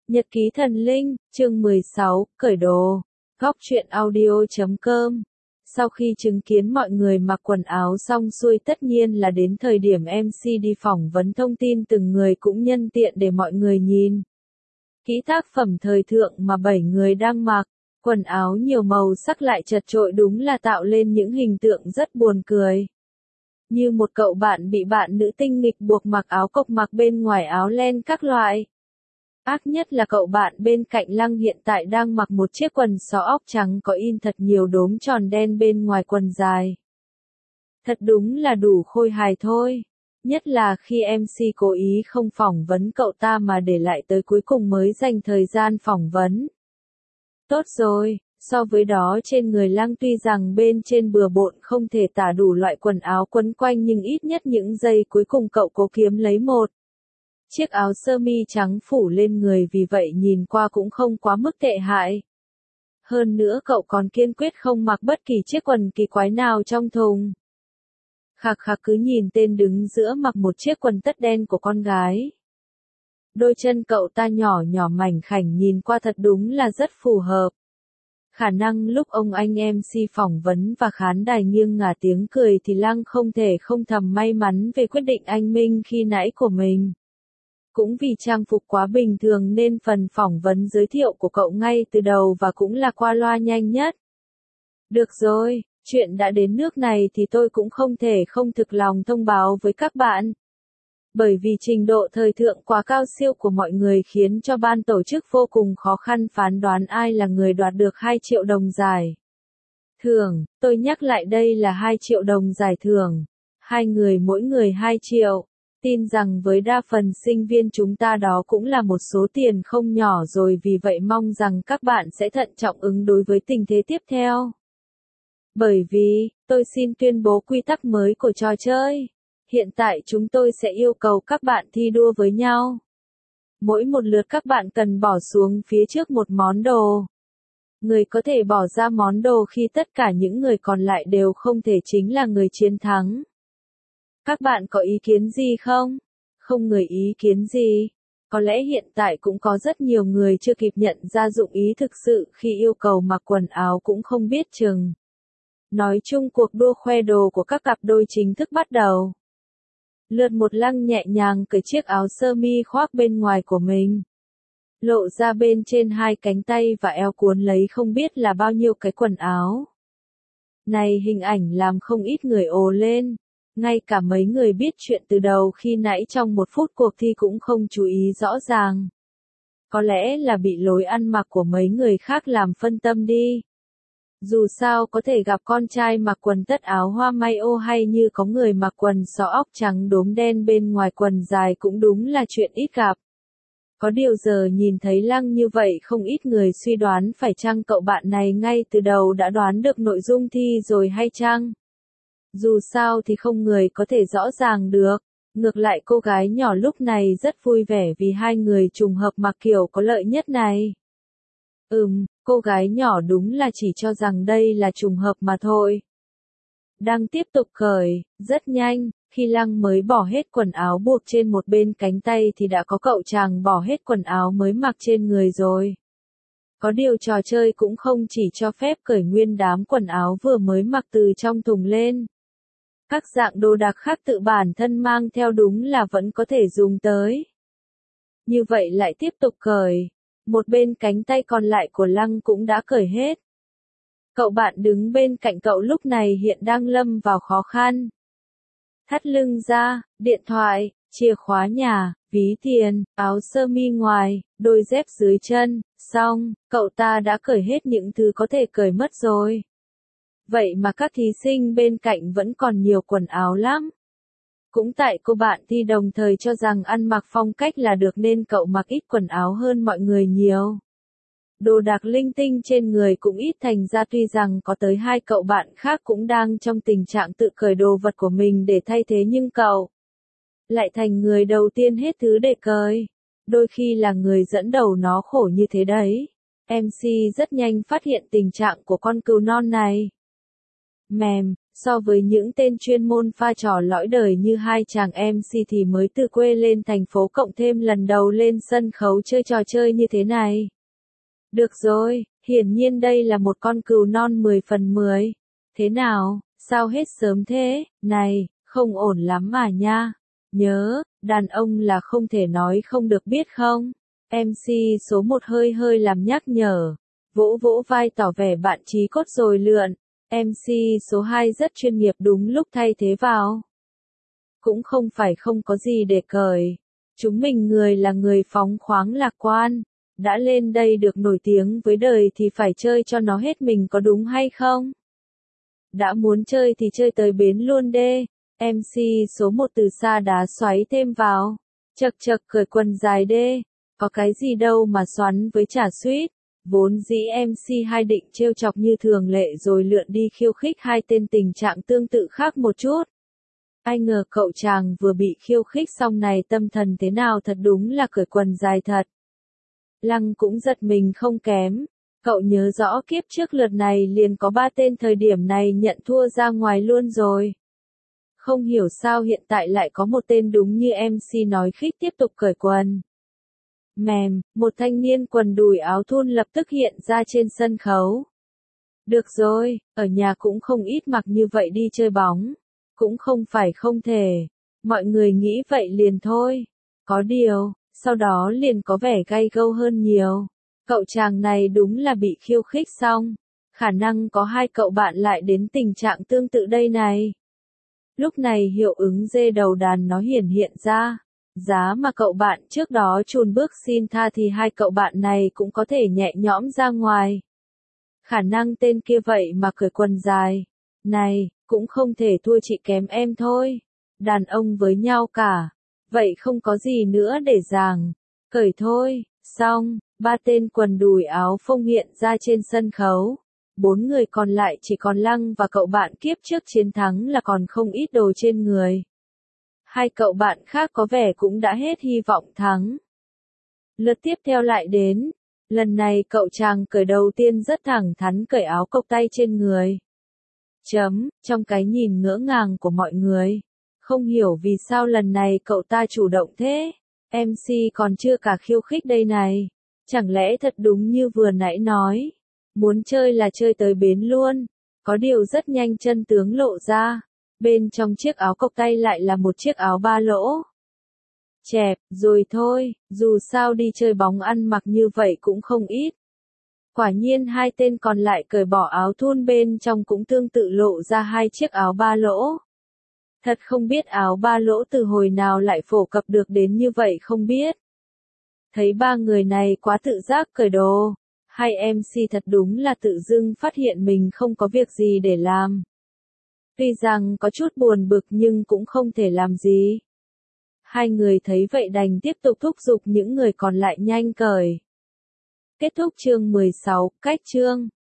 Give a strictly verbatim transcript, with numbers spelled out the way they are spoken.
Nhật ký thần linh, chương mười sáu, cởi đồ. Góc truyện audio chấm com. Sau khi chứng kiến mọi người mặc quần áo xong xuôi, tất nhiên là đến thời điểm em xê đi phỏng vấn thông tin từng người, cũng nhân tiện để mọi người nhìn kỹ tác phẩm thời thượng mà bảy người đang mặc. Quần áo nhiều màu sắc lại chật chội, đúng là tạo lên những hình tượng rất buồn cười. Như một cậu bạn bị bạn nữ tinh nghịch buộc mặc áo cộc, mặc bên ngoài áo len các loại. Ác nhất là cậu bạn bên cạnh Lăng hiện tại đang mặc một chiếc quần xó óc trắng có in thật nhiều đốm tròn đen bên ngoài quần dài. Thật đúng là đủ khôi hài thôi. Nhất là khi em xê cố ý không phỏng vấn cậu ta mà để lại tới cuối cùng mới dành thời gian phỏng vấn. Tốt rồi, so với đó trên người Lăng tuy rằng bên trên bừa bộn không thể tả đủ loại quần áo quấn quanh, nhưng ít nhất những giây cuối cùng cậu cố kiếm lấy một chiếc áo sơ mi trắng phủ lên người, vì vậy nhìn qua cũng không quá mức tệ hại. Hơn nữa cậu còn kiên quyết không mặc bất kỳ chiếc quần kỳ quái nào trong thùng. Khạc khạc cứ nhìn tên đứng giữa mặc một chiếc quần tất đen của con gái. Đôi chân cậu ta nhỏ nhỏ mảnh khảnh, nhìn qua thật đúng là rất phù hợp. Khả năng lúc ông anh em xê phỏng vấn và khán đài nghiêng ngả tiếng cười thì Lăng không thể không thầm may mắn về quyết định anh minh khi nãy của mình. Cũng vì trang phục quá bình thường nên phần phỏng vấn giới thiệu của cậu ngay từ đầu và cũng là qua loa nhanh nhất. Được rồi, chuyện đã đến nước này thì tôi cũng không thể không thực lòng thông báo với các bạn. Bởi vì trình độ thời thượng quá cao siêu của mọi người khiến cho ban tổ chức vô cùng khó khăn phán đoán ai là người đoạt được hai triệu đồng giải thưởng. Tôi nhắc lại, đây là hai triệu đồng giải thưởng. Hai người mỗi người hai triệu. Tin rằng với đa phần sinh viên chúng ta đó cũng là một số tiền không nhỏ rồi, vì vậy mong rằng các bạn sẽ thận trọng ứng đối với tình thế tiếp theo. Bởi vì, tôi xin tuyên bố quy tắc mới của trò chơi. Hiện tại chúng tôi sẽ yêu cầu các bạn thi đua với nhau. Mỗi một lượt các bạn cần bỏ xuống phía trước một món đồ. Người có thể bỏ ra món đồ khi tất cả những người còn lại đều không thể chính là người chiến thắng. Các bạn có ý kiến gì không? Không người ý kiến gì? Có lẽ hiện tại cũng có rất nhiều người chưa kịp nhận ra dụng ý thực sự khi yêu cầu mặc quần áo cũng không biết chừng. Nói chung cuộc đua khoe đồ của các cặp đôi chính thức bắt đầu. Lượt một, Lăng nhẹ nhàng cởi chiếc áo sơ mi khoác bên ngoài của mình. Lộ ra bên trên hai cánh tay và eo cuốn lấy không biết là bao nhiêu cái quần áo. Này, hình ảnh làm không ít người ồ lên. Ngay cả mấy người biết chuyện từ đầu khi nãy trong một phút cuộc thi cũng không chú ý rõ ràng. Có lẽ là bị lối ăn mặc của mấy người khác làm phân tâm đi. Dù sao có thể gặp con trai mặc quần tất áo hoa may ô hay như có người mặc quần xó óc trắng đốm đen bên ngoài quần dài cũng đúng là chuyện ít gặp. Có điều giờ nhìn thấy Lăng như vậy, không ít người suy đoán phải chăng cậu bạn này ngay từ đầu đã đoán được nội dung thi rồi hay chăng? Dù sao thì không người có thể rõ ràng được. Ngược lại cô gái nhỏ lúc này rất vui vẻ vì hai người trùng hợp mặc kiểu có lợi nhất này. Ừm, cô gái nhỏ đúng là chỉ cho rằng đây là trùng hợp mà thôi. Đang tiếp tục cởi, rất nhanh, khi Lăng mới bỏ hết quần áo buộc trên một bên cánh tay thì đã có cậu chàng bỏ hết quần áo mới mặc trên người rồi. Có điều trò chơi cũng không chỉ cho phép cởi nguyên đám quần áo vừa mới mặc từ trong thùng lên. Các dạng đồ đạc khác tự bản thân mang theo đúng là vẫn có thể dùng tới. Như vậy lại tiếp tục cởi. Một bên cánh tay còn lại của Lăng cũng đã cởi hết. Cậu bạn đứng bên cạnh cậu lúc này hiện đang lâm vào khó khăn. Thắt lưng ra, điện thoại, chìa khóa nhà, ví tiền, áo sơ mi ngoài, đôi dép dưới chân, xong, cậu ta đã cởi hết những thứ có thể cởi mất rồi. Vậy mà các thí sinh bên cạnh vẫn còn nhiều quần áo lắm. Cũng tại cô bạn thi đồng thời cho rằng ăn mặc phong cách là được nên cậu mặc ít quần áo hơn mọi người nhiều. Đồ đạc linh tinh trên người cũng ít, thành ra tuy rằng có tới hai cậu bạn khác cũng đang trong tình trạng tự cởi đồ vật của mình để thay thế, nhưng cậu lại thành người đầu tiên hết thứ để cởi. Đôi khi là người dẫn đầu nó khổ như thế đấy. em xê rất nhanh phát hiện tình trạng của con cừu non này. Mềm, So với những tên chuyên môn pha trò lõi đời như hai chàng em xê thì mới từ quê lên thành phố cộng thêm lần đầu lên sân khấu chơi trò chơi như thế này. Được rồi, hiển nhiên đây là một con cừu non mười phần mười. Thế nào, sao hết sớm thế, này, không ổn lắm mà nha. Nhớ, đàn ông là không thể nói không được biết không? em xê số một hơi hơi làm nhắc nhở, vỗ vỗ vai tỏ vẻ bạn chí cốt rồi lượn. em xê số hai rất chuyên nghiệp đúng lúc thay thế vào. Cũng không phải không có gì để cởi. Chúng mình người là người phóng khoáng lạc quan. Đã lên đây được nổi tiếng với đời thì phải chơi cho nó hết mình có đúng hay không? Đã muốn chơi thì chơi tới bến luôn đê. em xê số một từ xa đá xoáy thêm vào. Chật chật cởi quần dài đê. Có cái gì đâu mà xoắn với chả suýt. Vốn dĩ em xê hai định trêu chọc như thường lệ rồi lượn đi khiêu khích hai tên tình trạng tương tự khác một chút. Ai ngờ cậu chàng vừa bị khiêu khích xong này tâm thần thế nào thật đúng là cởi quần dài thật. Lăng cũng giật mình không kém. Cậu nhớ rõ kiếp trước lượt này liền có ba tên thời điểm này nhận thua ra ngoài luôn rồi. Không hiểu sao hiện tại lại có một tên đúng như em xê nói khích tiếp tục cởi quần. Mềm, một thanh niên quần đùi áo thun lập tức hiện ra trên sân khấu. Được rồi, ở nhà cũng không ít mặc như vậy đi chơi bóng. Cũng không phải không thể. Mọi người nghĩ vậy liền thôi. Có điều, sau đó liền có vẻ gay gâu hơn nhiều. Cậu chàng này đúng là bị khiêu khích xong. Khả năng có hai cậu bạn lại đến tình trạng tương tự đây này. Lúc này hiệu ứng dê đầu đàn nó hiển hiện ra. Giá mà cậu bạn trước đó chùn bước xin tha thì hai cậu bạn này cũng có thể nhẹ nhõm ra ngoài. Khả năng tên kia vậy mà cởi quần dài. Này, cũng không thể thua chị kém em thôi. Đàn ông với nhau cả. Vậy không có gì nữa để giảng. Cởi thôi, xong, ba tên quần đùi áo phông hiện ra trên sân khấu. Bốn người còn lại chỉ còn Lăng và cậu bạn kiếp trước chiến thắng là còn không ít đồ trên người. Hai cậu bạn khác có vẻ cũng đã hết hy vọng thắng. Lượt tiếp theo lại đến. Lần này cậu chàng cởi đầu tiên rất thẳng thắn cởi áo cộc tay trên người. Chấm, trong cái nhìn ngỡ ngàng của mọi người. Không hiểu vì sao lần này cậu ta chủ động thế. em xê còn chưa cả khiêu khích đây này. Chẳng lẽ thật đúng như vừa nãy nói. Muốn chơi là chơi tới bến luôn. Có điều rất nhanh chân tướng lộ ra. Bên trong chiếc áo cộc tay lại là một chiếc áo ba lỗ. Chẹp, rồi thôi, dù sao đi chơi bóng ăn mặc như vậy cũng không ít. Quả nhiên hai tên còn lại cởi bỏ áo thun bên trong cũng tương tự lộ ra hai chiếc áo ba lỗ. Thật không biết áo ba lỗ từ hồi nào lại phổ cập được đến như vậy không biết. Thấy ba người này quá tự giác cởi đồ. Hai em xê thật đúng là tự dưng phát hiện mình không có việc gì để làm. Tuy rằng có chút buồn bực nhưng cũng không thể làm gì. Hai người thấy vậy đành tiếp tục thúc giục những người còn lại nhanh cởi. Kết thúc chương mười sáu, cách chương.